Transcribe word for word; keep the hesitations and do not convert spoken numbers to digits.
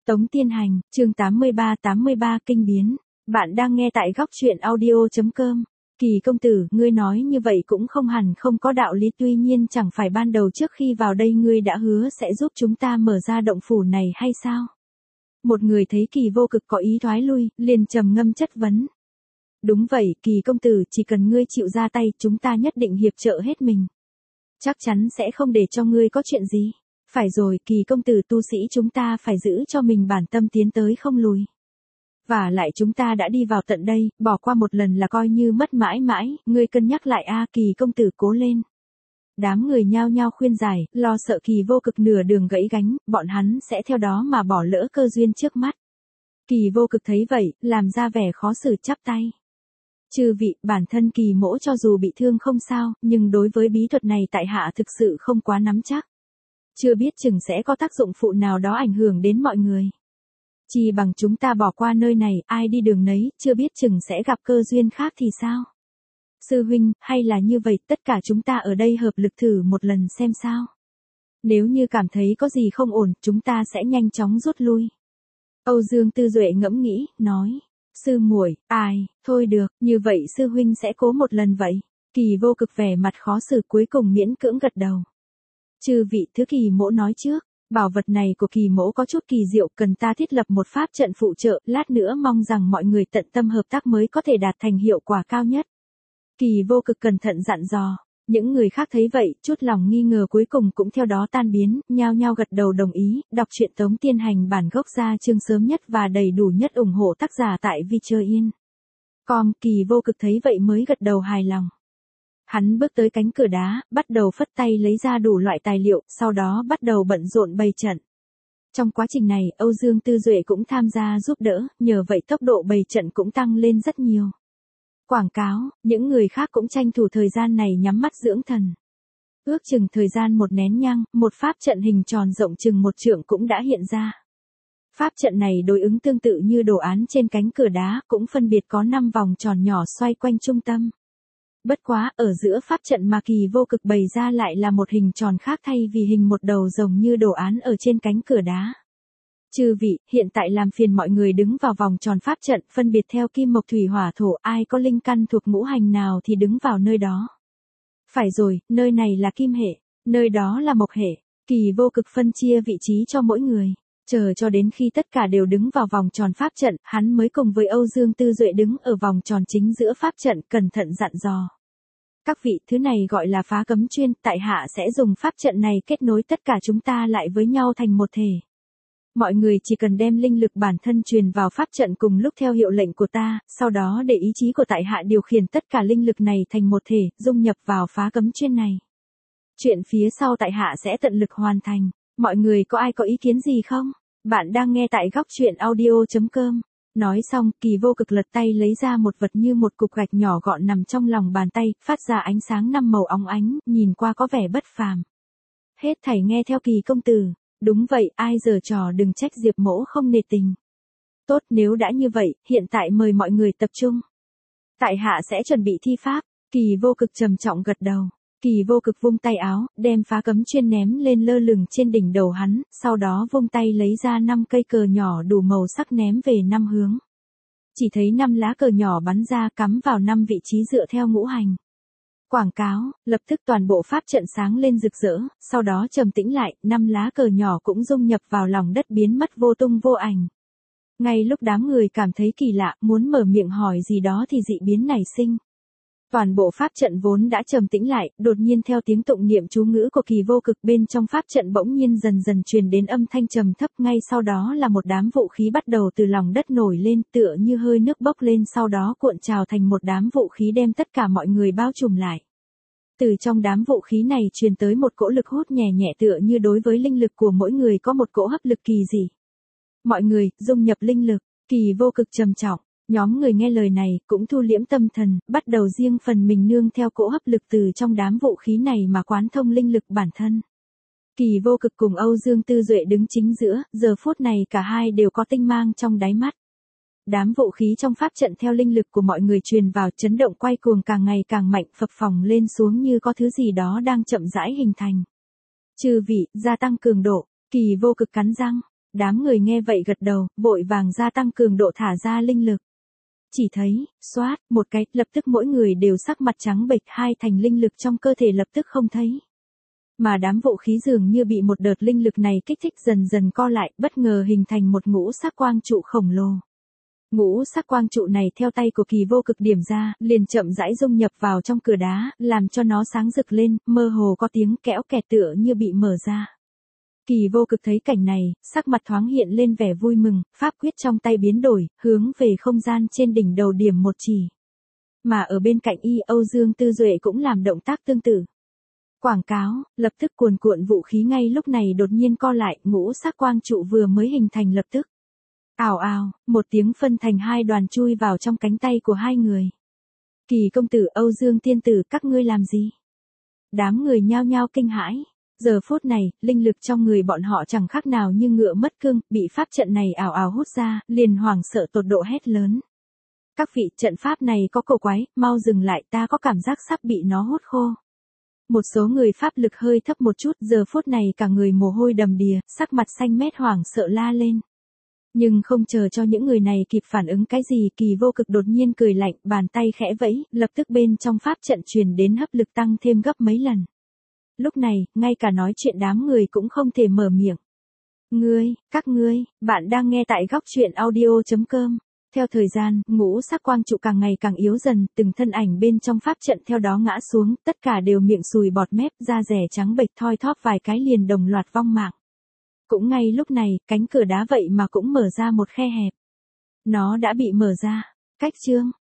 Tống Tiên Hành, chương tám mươi ba tám mươi ba kinh biến. Bạn đang nghe tại góc truyện audio chấm com. Kỳ công tử, ngươi nói như vậy cũng không hẳn không có đạo lý, tuy nhiên chẳng phải ban đầu trước khi vào đây ngươi đã hứa sẽ giúp chúng ta mở ra động phủ này hay sao? Một người thấy Kỳ Vô Cực có ý thoái lui, liền trầm ngâm chất vấn. Đúng vậy, Kỳ công tử, chỉ cần ngươi chịu ra tay, chúng ta nhất định hiệp trợ hết mình. Chắc chắn sẽ không để cho ngươi có chuyện gì. Phải rồi, Kỳ công tử, tu sĩ chúng ta phải giữ cho mình bản tâm tiến tới không lùi. Và lại chúng ta đã đi vào tận đây, bỏ qua một lần là coi như mất mãi mãi, ngươi cân nhắc lại a, Kỳ công tử cố lên. Đám người nhao nhao khuyên giải, lo sợ Kỳ Vô Cực nửa đường gãy gánh, bọn hắn sẽ theo đó mà bỏ lỡ cơ duyên trước mắt. Kỳ Vô Cực thấy vậy, làm ra vẻ khó xử chắp tay. Chư vị, bản thân Kỳ mỗ cho dù bị thương không sao, nhưng đối với bí thuật này tại hạ thực sự không quá nắm chắc. Chưa biết chừng sẽ có tác dụng phụ nào đó ảnh hưởng đến mọi người. Chỉ bằng chúng ta bỏ qua nơi này, ai đi đường nấy, chưa biết chừng sẽ gặp cơ duyên khác thì sao? Sư huynh, hay là như vậy, tất cả chúng ta ở đây hợp lực thử một lần xem sao? Nếu như cảm thấy có gì không ổn, chúng ta sẽ nhanh chóng rút lui. Âu Dương Tư Duệ ngẫm nghĩ, nói. Sư muội, ai, thôi được, như vậy sư huynh sẽ cố một lần vậy. Kỳ Vô Cực vẻ mặt khó xử cuối cùng miễn cưỡng gật đầu. Chư vị, thứ Kỳ mỗ nói trước, bảo vật này của Kỳ mỗ có chút kỳ diệu, cần ta thiết lập một pháp trận phụ trợ, lát nữa mong rằng mọi người tận tâm hợp tác mới có thể đạt thành hiệu quả cao nhất. Kỳ Vô Cực cẩn thận dặn dò, những người khác thấy vậy, chút lòng nghi ngờ cuối cùng cũng theo đó tan biến, nhao nhao gật đầu đồng ý, đọc truyện Tống Tiên Hành bản gốc ra chương sớm nhất và đầy đủ nhất, ủng hộ tác giả tại Vichoyin. Com, Kỳ Vô Cực thấy vậy mới gật đầu hài lòng. Hắn bước tới cánh cửa đá, bắt đầu phất tay lấy ra đủ loại tài liệu, sau đó bắt đầu bận rộn bày trận. Trong quá trình này, Âu Dương Tư Duệ cũng tham gia giúp đỡ, nhờ vậy tốc độ bày trận cũng tăng lên rất nhiều. Quảng cáo, những người khác cũng tranh thủ thời gian này nhắm mắt dưỡng thần. Ước chừng thời gian một nén nhang, một pháp trận hình tròn rộng chừng một trượng cũng đã hiện ra. Pháp trận này đối ứng tương tự như đồ án trên cánh cửa đá, cũng phân biệt có năm vòng tròn nhỏ xoay quanh trung tâm. Bất quá, ở giữa pháp trận mà Kỳ Vô Cực bày ra lại là một hình tròn khác thay vì hình một đầu rồng như đồ án ở trên cánh cửa đá. Chư vị, hiện tại làm phiền mọi người đứng vào vòng tròn pháp trận, phân biệt theo kim mộc thủy hỏa thổ, ai có linh căn thuộc ngũ hành nào thì đứng vào nơi đó. Phải rồi, nơi này là kim hệ, nơi đó là mộc hệ. Kỳ Vô Cực phân chia vị trí cho mỗi người. Chờ cho đến khi tất cả đều đứng vào vòng tròn pháp trận, hắn mới cùng với Âu Dương Tư Duệ đứng ở vòng tròn chính giữa pháp trận, cẩn thận dặn dò. Các vị, thứ này gọi là phá cấm chuyên, tại hạ sẽ dùng pháp trận này kết nối tất cả chúng ta lại với nhau thành một thể. Mọi người chỉ cần đem linh lực bản thân truyền vào pháp trận cùng lúc theo hiệu lệnh của ta, sau đó để ý chí của tại hạ điều khiển tất cả linh lực này thành một thể, dung nhập vào phá cấm chuyên này. Chuyện phía sau tại hạ sẽ tận lực hoàn thành. Mọi người có ai có ý kiến gì không? Bạn đang nghe tại góc truyện audio chấm com. Nói xong, Kỳ Vô Cực lật tay lấy ra một vật như một cục gạch nhỏ gọn nằm trong lòng bàn tay, phát ra ánh sáng năm màu óng ánh, nhìn qua có vẻ bất phàm. Hết thảy nghe theo Kỳ công tử. Đúng vậy, ai giở trò đừng trách Diệp mỗ không nể tình. Tốt, nếu đã như vậy, hiện tại mời mọi người tập trung. Tại hạ sẽ chuẩn bị thi pháp. Kỳ Vô Cực trầm trọng gật đầu. Kỳ Vô Cực vung tay áo, đem phá cấm chuyên ném lên lơ lửng trên đỉnh đầu hắn, sau đó vung tay lấy ra năm cây cờ nhỏ đủ màu sắc ném về năm hướng. Chỉ thấy năm lá cờ nhỏ bắn ra cắm vào năm vị trí dựa theo ngũ hành. Quảng cáo, lập tức toàn bộ pháp trận sáng lên rực rỡ, sau đó trầm tĩnh lại, năm lá cờ nhỏ cũng dung nhập vào lòng đất biến mất vô tung vô ảnh. Ngay lúc đám người cảm thấy kỳ lạ, muốn mở miệng hỏi gì đó thì dị biến nảy sinh. Toàn bộ pháp trận vốn đã trầm tĩnh lại, đột nhiên theo tiếng tụng niệm chú ngữ của Kỳ Vô Cực bên trong pháp trận bỗng nhiên dần dần truyền đến âm thanh trầm thấp, ngay sau đó là một đám vũ khí bắt đầu từ lòng đất nổi lên tựa như hơi nước bốc lên, sau đó cuộn trào thành một đám vũ khí đem tất cả mọi người bao trùm lại. Từ trong đám vũ khí này truyền tới một cỗ lực hút nhẹ nhẹ tựa như đối với linh lực của mỗi người có một cỗ hấp lực kỳ dị. Mọi người, dung nhập linh lực, Kỳ Vô Cực trầm trọng. Nhóm người nghe lời này cũng thu liễm tâm thần, bắt đầu riêng phần mình nương theo cỗ hấp lực từ trong đám vũ khí này mà quán thông linh lực bản thân. Kỳ Vô Cực cùng Âu Dương Tư Duệ đứng chính giữa, giờ phút này cả hai đều có tinh mang trong đáy mắt. Đám vũ khí trong pháp trận theo linh lực của mọi người truyền vào, chấn động quay cuồng càng ngày càng mạnh, phập phồng lên xuống như có thứ gì đó đang chậm rãi hình thành. Chư vị, gia tăng cường độ, Kỳ Vô Cực cắn răng. Đám người nghe vậy gật đầu, vội vàng gia tăng cường độ thả ra linh lực. Chỉ thấy, xoát, một cái, lập tức mỗi người đều sắc mặt trắng bệch, hai thành linh lực trong cơ thể lập tức không thấy. Mà đám vũ khí dường như bị một đợt linh lực này kích thích dần dần co lại, bất ngờ hình thành một ngũ sắc quang trụ khổng lồ. Ngũ sắc quang trụ này theo tay của Kỳ Vô Cực điểm ra, liền chậm rãi dung nhập vào trong cửa đá, làm cho nó sáng rực lên, mơ hồ có tiếng kẽo kẹt tựa như bị mở ra. Kỳ Vô Cực thấy cảnh này, sắc mặt thoáng hiện lên vẻ vui mừng, pháp quyết trong tay biến đổi, hướng về không gian trên đỉnh đầu điểm một chỉ. Mà ở bên cạnh y, Âu Dương Tư Duệ cũng làm động tác tương tự. Quảng cáo, lập tức cuồn cuộn vũ khí ngay lúc này đột nhiên co lại, ngũ sắc quang trụ vừa mới hình thành lập tức. Ào ào, một tiếng phân thành hai đoàn chui vào trong cánh tay của hai người. Kỳ công tử, Âu Dương tiên tử, các ngươi làm gì? Đám người nhao nhao kinh hãi. Giờ phút này, linh lực trong người bọn họ chẳng khác nào như ngựa mất cương, bị pháp trận này ảo ảo hút ra, liền hoảng sợ tột độ hét lớn. Các vị, trận pháp này có cổ quái, mau dừng lại, ta có cảm giác sắp bị nó hút khô. Một số người pháp lực hơi thấp một chút, giờ phút này cả người mồ hôi đầm đìa, sắc mặt xanh mét hoảng sợ la lên. Nhưng không chờ cho những người này kịp phản ứng cái gì, Kỳ Vô Cực đột nhiên cười lạnh, bàn tay khẽ vẫy, lập tức bên trong pháp trận truyền đến hấp lực tăng thêm gấp mấy lần. Lúc này, ngay cả nói chuyện đám người cũng không thể mở miệng. Ngươi, các ngươi, bạn đang nghe tại góc truyện audio chấm com. Theo thời gian, ngũ sắc quang trụ càng ngày càng yếu dần, từng thân ảnh bên trong pháp trận theo đó ngã xuống, tất cả đều miệng sùi bọt mép, da rẻ trắng bệch, thoi thóp vài cái liền đồng loạt vong mạng. Cũng ngay lúc này, cánh cửa đá vậy mà cũng mở ra một khe hẹp. Nó đã bị mở ra. Cách chương.